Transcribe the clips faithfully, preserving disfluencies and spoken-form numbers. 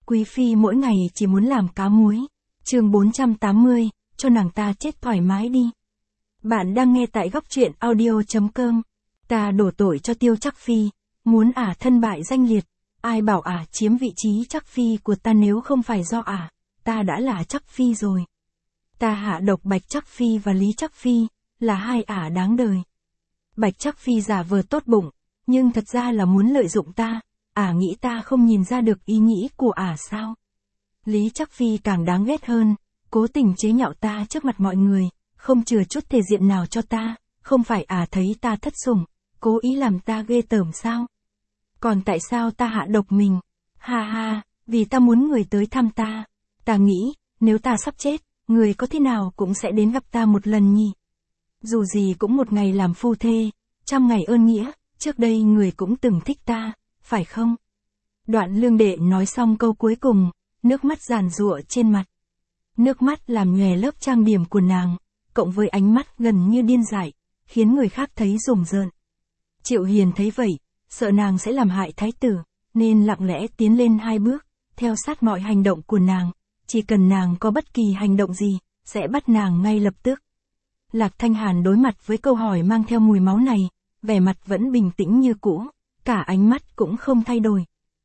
Quý phi mỗi ngày chỉ muốn làm cá muối. Chương bốn trăm tám mươi, cho nàng ta chết thoải mái đi. Bạn đang nghe tại góc truyện audio chấm com. Ta đổ tội cho Tiêu Trắc Phi, muốn ả thân bại danh liệt. Ai bảo ả chiếm vị trí Trắc Phi của ta, nếu không phải do ả, ta đã là Trắc Phi rồi. Ta hạ độc Bạch Trắc Phi và Lý Trắc Phi, là hai ả đáng đời. Bạch Trắc Phi giả vờ tốt bụng, nhưng thật ra là muốn lợi dụng ta. Ả nghĩ ta không nhìn ra được ý nghĩ của ả sao? Lý Trắc Phi càng đáng ghét hơn, cố tình chế nhạo ta trước mặt mọi người, không chừa chút thể diện nào cho ta. Không phải ả thấy ta thất sủng, cố ý làm ta ghê tởm sao? Còn tại sao ta hạ độc mình? Ha ha, vì ta muốn người tới thăm ta. Ta nghĩ, nếu ta sắp chết, người có thế nào cũng sẽ đến gặp ta một lần nhỉ. Dù gì cũng một ngày làm phu thê, trăm ngày ơn nghĩa, trước đây người cũng từng thích ta, phải không? Đoạn Lương Đệ nói xong câu cuối cùng, nước mắt giàn giụa trên mặt. Nước mắt làm nhòe lớp trang điểm của nàng, cộng với ánh mắt gần như điên dại, khiến người khác thấy rùng rợn. Triệu Hiền thấy vậy, sợ nàng sẽ làm hại thái tử, nên lặng lẽ tiến lên hai bước, theo sát mọi hành động của nàng, chỉ cần nàng có bất kỳ hành động gì, sẽ bắt nàng ngay lập tức. Lạc Thanh Hàn đối mặt với câu hỏi mang theo mùi máu này, vẻ mặt vẫn bình tĩnh như cũ, cả ánh mắt cũng không thay đổi.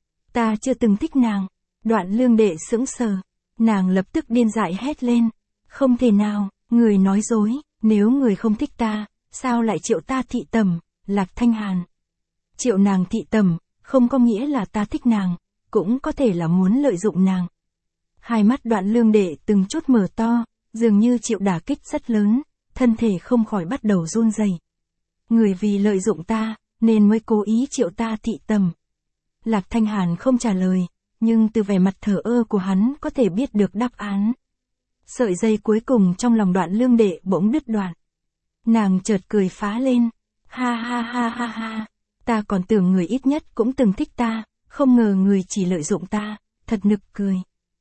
Ta chưa từng thích nàng. Đoạn Lương Đệ sững sờ, nàng lập tức điên dại hét lên. Không thể nào, người nói dối, nếu người không thích ta, sao lại triệu ta thị tẩm? Lạc Thanh Hàn. Triệu nàng thị tẩm, không có nghĩa là ta thích nàng, cũng có thể là muốn lợi dụng nàng. Hai mắt Đoạn Lương Đệ từng chút mở to, dường như chịu đả kích rất lớn, thân thể không khỏi bắt đầu run rẩy. Người vì lợi dụng ta, nên mới cố ý triệu ta thị tẩm. Lạc Thanh Hàn không trả lời, nhưng từ vẻ mặt thờ ơ của hắn có thể biết được đáp án. Sợi dây cuối cùng trong lòng Đoạn Lương Đệ bỗng đứt đoạn. Nàng chợt cười phá lên. Ha ha ha ha ha, ta còn tưởng người ít nhất cũng từng thích ta, không ngờ người chỉ lợi dụng ta, thật nực cười.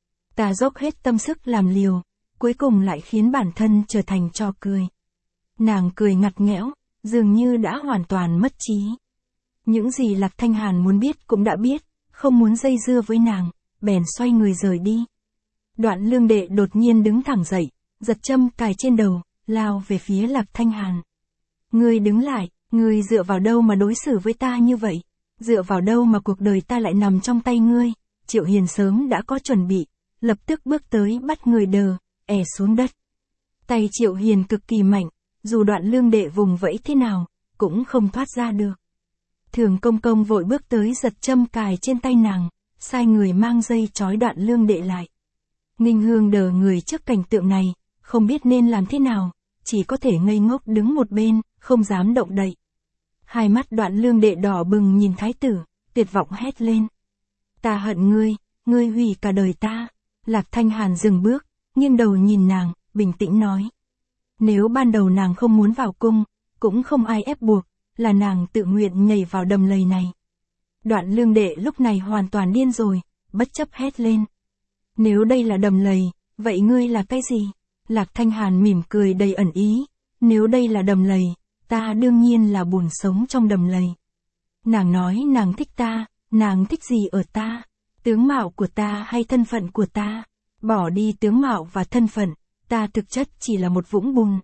Ta dốc hết tâm sức làm liều, cuối cùng lại khiến bản thân trở thành trò cười. Nàng cười ngặt nghẽo, dường như đã hoàn toàn mất trí. Những gì Lạc Thanh Hàn muốn biết cũng đã biết, không muốn dây dưa với nàng, bèn xoay người rời đi. Đoạn Lương Đệ đột nhiên đứng thẳng dậy, giật châm cài trên đầu, lao về phía Lạc Thanh Hàn. Ngươi đứng lại, ngươi dựa vào đâu mà đối xử với ta như vậy? Dựa vào đâu mà cuộc đời ta lại nằm trong tay ngươi? Triệu Hiền sớm đã có chuẩn bị, lập tức bước tới bắt người đờ, ẻ xuống đất. Tay Triệu Hiền cực kỳ mạnh, dù Đoạn Lương Đệ vùng vẫy thế nào, cũng không thoát ra được. Thường Công Công vội bước tới giật châm cài trên tay nàng, sai người mang dây trói Đoạn Lương Đệ lại. Ninh Hương đờ người trước cảnh tượng này, không biết nên làm thế nào, chỉ có thể ngây ngốc đứng một bên, không dám động đậy. Hai mắt Đoạn Lương Đệ đỏ bừng nhìn thái tử, tuyệt vọng hét lên. Ta hận ngươi, ngươi hủy cả đời ta. Lạc Thanh Hàn dừng bước, nghiêng đầu nhìn nàng, bình tĩnh nói. Nếu ban đầu nàng không muốn vào cung, cũng không ai ép buộc, là nàng tự nguyện nhảy vào đầm lầy này. Đoạn Lương Đệ lúc này hoàn toàn điên rồi, bất chấp hét lên. Nếu đây là đầm lầy, vậy ngươi là cái gì? Lạc Thanh Hàn mỉm cười đầy ẩn ý. Nếu đây là đầm lầy, ta đương nhiên là bùn sống trong đầm lầy. Nàng nói nàng thích ta, nàng thích gì ở ta? Tướng mạo của ta hay thân phận của ta? Bỏ đi tướng mạo và thân phận, ta thực chất chỉ là một vũng bùn.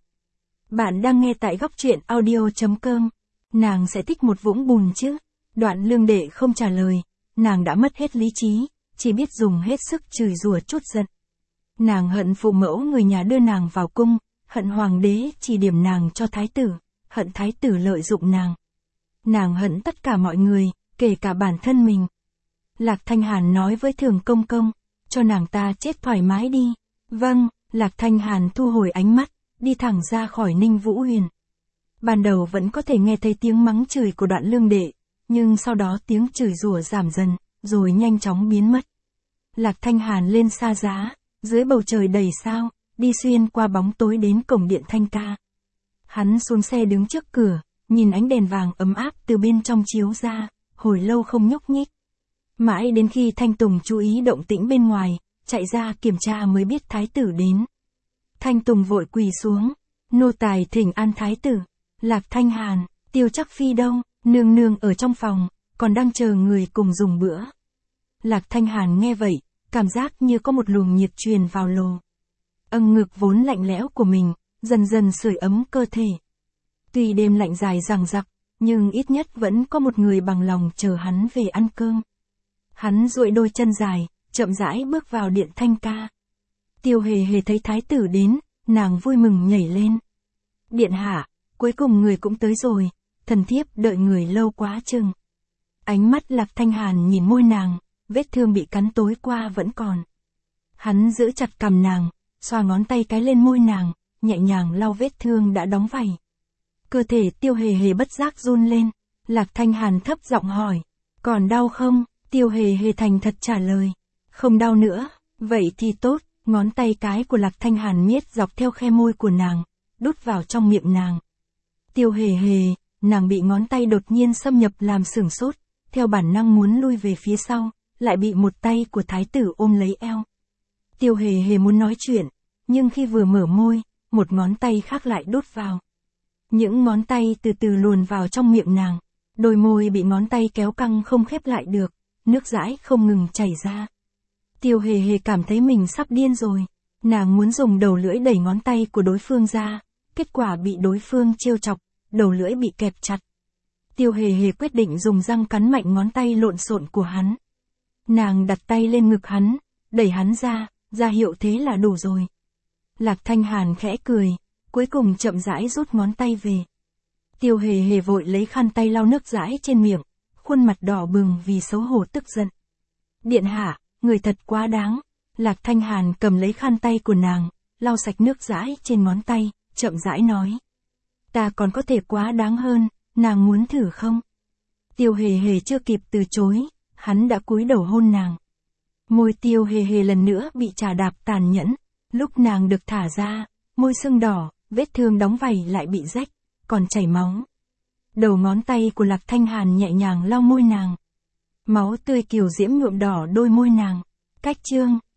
Bạn đang nghe tại góc truyện audio chấm com. Nàng sẽ thích một vũng bùn chứ? Đoạn Lương Đệ không trả lời, nàng đã mất hết lý trí, chỉ biết dùng hết sức chửi rủa trút giận. Nàng hận phụ mẫu người nhà đưa nàng vào cung, hận hoàng đế chỉ điểm nàng cho thái tử, hận thái tử lợi dụng nàng. Nàng hận tất cả mọi người, kể cả bản thân mình. Lạc Thanh Hàn nói với Thường Công Công, cho nàng ta chết thoải mái đi. Vâng, Lạc Thanh Hàn thu hồi ánh mắt, đi thẳng ra khỏi Ninh Vũ Huyền. Ban đầu vẫn có thể nghe thấy tiếng mắng chửi của Đoạn Lương Đệ, nhưng sau đó tiếng chửi rủa giảm dần, rồi nhanh chóng biến mất. Lạc Thanh Hàn lên xa giá, dưới bầu trời đầy sao, đi xuyên qua bóng tối đến cổng điện Thanh Ca. Hắn xuống xe đứng trước cửa, nhìn ánh đèn vàng ấm áp từ bên trong chiếu ra, hồi lâu không nhúc nhích. Mãi đến khi Thanh Tùng chú ý động tĩnh bên ngoài, chạy ra kiểm tra mới biết thái tử đến. Thanh Tùng vội quỳ xuống, nô tài thỉnh an thái tử. Lạc Thanh Hàn, Tiêu Trắc Phi đâu? Nương nương ở trong phòng, còn đang chờ người cùng dùng bữa. Lạc Thanh Hàn nghe vậy, cảm giác như có một luồng nhiệt truyền vào lồ. Âng ngực vốn lạnh lẽo của mình, dần dần sưởi ấm cơ thể. Tuy đêm lạnh dài dằng dặc, nhưng ít nhất vẫn có một người bằng lòng chờ hắn về ăn cơm. Hắn duỗi đôi chân dài, chậm rãi bước vào điện thanh ca. Tiêu Hề Hề thấy thái tử đến, nàng vui mừng nhảy lên. Điện hạ, cuối cùng người cũng tới rồi, thần thiếp đợi người lâu quá chừng. Ánh mắt Lạc Thanh Hàn nhìn môi nàng, vết thương bị cắn tối qua vẫn còn. Hắn giữ chặt cằm nàng, xoa ngón tay cái lên môi nàng, nhẹ nhàng lau vết thương đã đóng vảy. Cơ thể Tiêu Hề Hề bất giác run lên, Lạc Thanh Hàn thấp giọng hỏi, còn đau không? Tiêu Hề Hề thành thật trả lời, không đau nữa, vậy thì tốt. Ngón tay cái của Lạc Thanh Hàn miết dọc theo khe môi của nàng, đút vào trong miệng nàng. Tiêu Hề Hề, nàng bị ngón tay đột nhiên xâm nhập làm sửng sốt, theo bản năng muốn lui về phía sau, lại bị một tay của thái tử ôm lấy eo. Tiêu Hề Hề muốn nói chuyện, nhưng khi vừa mở môi, một ngón tay khác lại đút vào. Những ngón tay từ từ luồn vào trong miệng nàng, đôi môi bị ngón tay kéo căng không khép lại được, nước dãi không ngừng chảy ra. Tiêu Hề Hề cảm thấy mình sắp điên rồi, nàng muốn dùng đầu lưỡi đẩy ngón tay của đối phương ra, kết quả bị đối phương trêu chọc, đầu lưỡi bị kẹp chặt. Tiêu Hề Hề quyết định dùng răng cắn mạnh ngón tay lộn xộn của hắn. Nàng đặt tay lên ngực hắn, đẩy hắn ra, ra hiệu thế là đủ rồi. Lạc Thanh Hàn khẽ cười, cuối cùng chậm rãi rút ngón tay về. Tiêu Hề Hề vội lấy khăn tay lau nước dãi trên miệng, khuôn mặt đỏ bừng vì xấu hổ tức giận. Điện hạ, người thật quá đáng. Lạc Thanh Hàn cầm lấy khăn tay của nàng, lau sạch nước dãi trên ngón tay, chậm rãi nói. Ta còn có thể quá đáng hơn, nàng muốn thử không? Tiêu Hề Hề chưa kịp từ chối, hắn đã cúi đầu hôn nàng. Môi Tiêu Hề Hề lần nữa bị chà đạp tàn nhẫn, lúc nàng được thả ra, môi sưng đỏ, vết thương đóng vảy lại bị rách, còn chảy máu. Đầu ngón tay của Lạc Thanh Hàn nhẹ nhàng lau môi nàng. Máu tươi kiều diễm nhuộm đỏ đôi môi nàng. Cách chương